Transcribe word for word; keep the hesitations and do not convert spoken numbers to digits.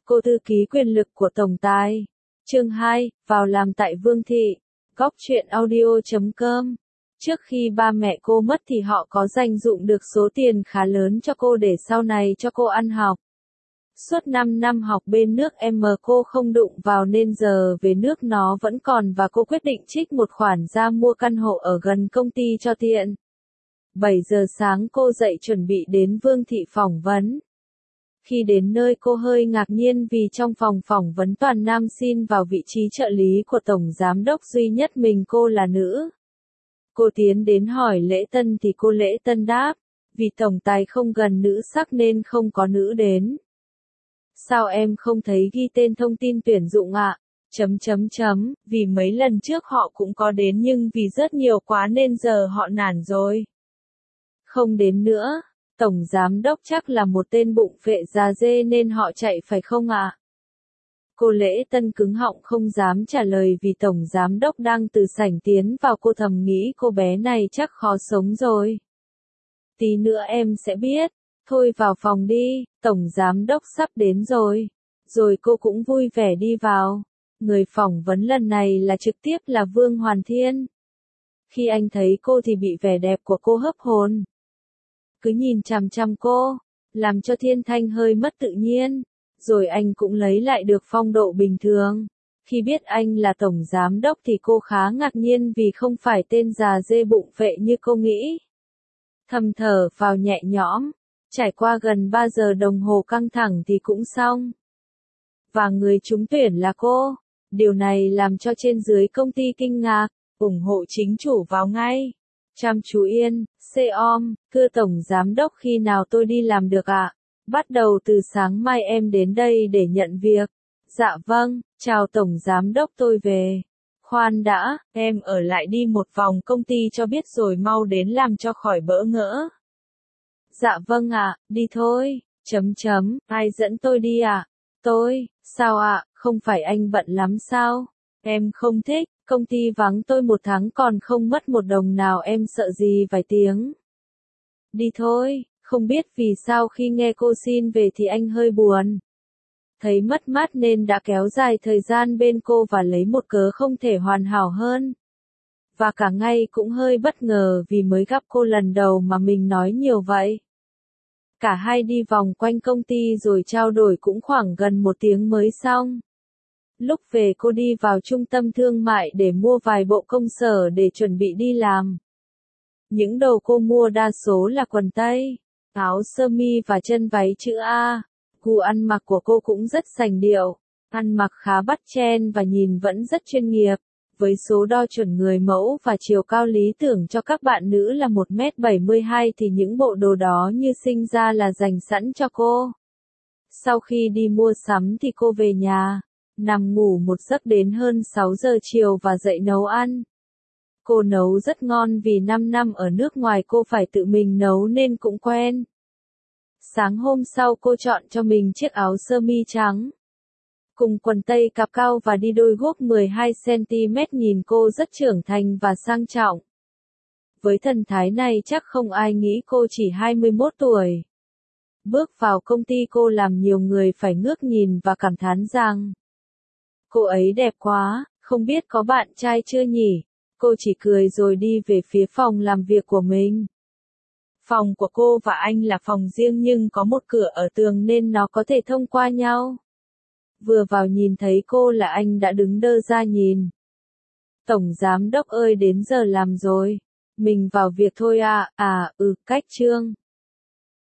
Cô thư ký quyền lực của tổng tài. Chương hai, vào làm tại Vương thị. Góc truyện audio chấm com. Trước khi ba mẹ cô mất thì họ có dành dụm được số tiền khá lớn cho cô để sau này cho cô ăn học. Suốt năm năm học bên nước M cô không đụng vào nên giờ về nước nó vẫn còn và cô quyết định trích một khoản ra mua căn hộ ở gần công ty cho tiện. bảy giờ sáng cô dậy chuẩn bị đến Vương thị phỏng vấn. Khi đến nơi cô hơi ngạc nhiên vì trong phòng phỏng vấn toàn nam xin vào vị trí trợ lý của tổng giám đốc duy nhất mình cô là nữ. Cô tiến đến hỏi Lễ Tân thì cô Lễ Tân đáp, vì tổng tài không gần nữ sắc nên không có nữ đến. Sao em không thấy ghi tên thông tin tuyển dụng ạ? Chấm chấm chấm, vì mấy lần trước họ cũng có đến nhưng vì rất nhiều quá nên giờ họ nản rồi. Không đến nữa. Tổng giám đốc chắc là một tên bụng phệ già dê nên họ chạy phải không ạ? Cô Lễ Tân cứng họng không dám trả lời vì tổng giám đốc đang từ sảnh tiến vào, cô thầm nghĩ cô bé này chắc khó sống rồi. Tí nữa em sẽ biết, thôi vào phòng đi, tổng giám đốc sắp đến rồi. Rồi cô cũng vui vẻ đi vào. Người phỏng vấn lần này là trực tiếp là Vương Hoàn Thiên. Khi anh thấy cô thì bị vẻ đẹp của cô hấp hồn. Cứ nhìn chằm chằm cô, làm cho Thiên Thanh hơi mất tự nhiên, rồi anh cũng lấy lại được phong độ bình thường. Khi biết anh là tổng giám đốc thì cô khá ngạc nhiên vì không phải tên già dê bụng phệ như cô nghĩ. Thầm thở vào nhẹ nhõm, trải qua gần ba giờ đồng hồ căng thẳng thì cũng xong. Và người trúng tuyển là cô. Điều này làm cho trên dưới công ty kinh ngạc, ủng hộ chính chủ vào ngay. Chăm chú Yên, xê om, thưa tổng giám đốc khi nào tôi đi làm được ạ? Bắt đầu từ sáng mai em đến đây để nhận việc. Dạ vâng, chào tổng giám đốc tôi về. Khoan đã, em ở lại đi một vòng công ty cho biết rồi mau đến làm cho khỏi bỡ ngỡ. Dạ vâng ạ, đi thôi, chấm chấm, ai dẫn tôi đi ạ? Tôi, sao ạ, không phải anh bận lắm sao? Em không thích. Công ty vắng tôi một tháng còn không mất một đồng nào, em sợ gì vài tiếng. Đi thôi, không biết vì sao khi nghe cô xin về thì anh hơi buồn. Thấy mất mát nên đã kéo dài thời gian bên cô và lấy một cớ không thể hoàn hảo hơn. Và cả ngay cũng hơi bất ngờ vì mới gặp cô lần đầu mà mình nói nhiều vậy. Cả hai đi vòng quanh công ty rồi trao đổi cũng khoảng gần một tiếng mới xong. Lúc về cô đi vào trung tâm thương mại để mua vài bộ công sở để chuẩn bị đi làm. Những đồ cô mua đa số là quần tây, áo sơ mi và chân váy chữ A. Gu ăn mặc của cô cũng rất sành điệu, ăn mặc khá bắt chen và nhìn vẫn rất chuyên nghiệp. Với số đo chuẩn người mẫu và chiều cao lý tưởng cho các bạn nữ là một mét bảy mươi hai thì những bộ đồ đó như sinh ra là dành sẵn cho cô. Sau khi đi mua sắm thì cô về nhà. Nằm ngủ một giấc đến hơn sáu giờ chiều và dậy nấu ăn. Cô nấu rất ngon vì năm năm ở nước ngoài cô phải tự mình nấu nên cũng quen. Sáng hôm sau cô chọn cho mình chiếc áo sơ mi trắng. Cùng quần tây cạp cao và đi đôi guốc mười hai xăng ti mét, nhìn cô rất trưởng thành và sang trọng. Với thần thái này chắc không ai nghĩ cô chỉ hai mươi mốt tuổi. Bước vào công ty cô làm nhiều người phải ngước nhìn và cảm thán rằng cô ấy đẹp quá, không biết có bạn trai chưa nhỉ? Cô chỉ cười rồi đi về phía phòng làm việc của mình. Phòng của cô và anh là phòng riêng nhưng có một cửa ở tường nên nó có thể thông qua nhau. Vừa vào nhìn thấy cô là anh đã đứng đơ ra nhìn. Tổng giám đốc ơi, đến giờ làm rồi. Mình vào việc thôi à, à, ừ, cách Trương.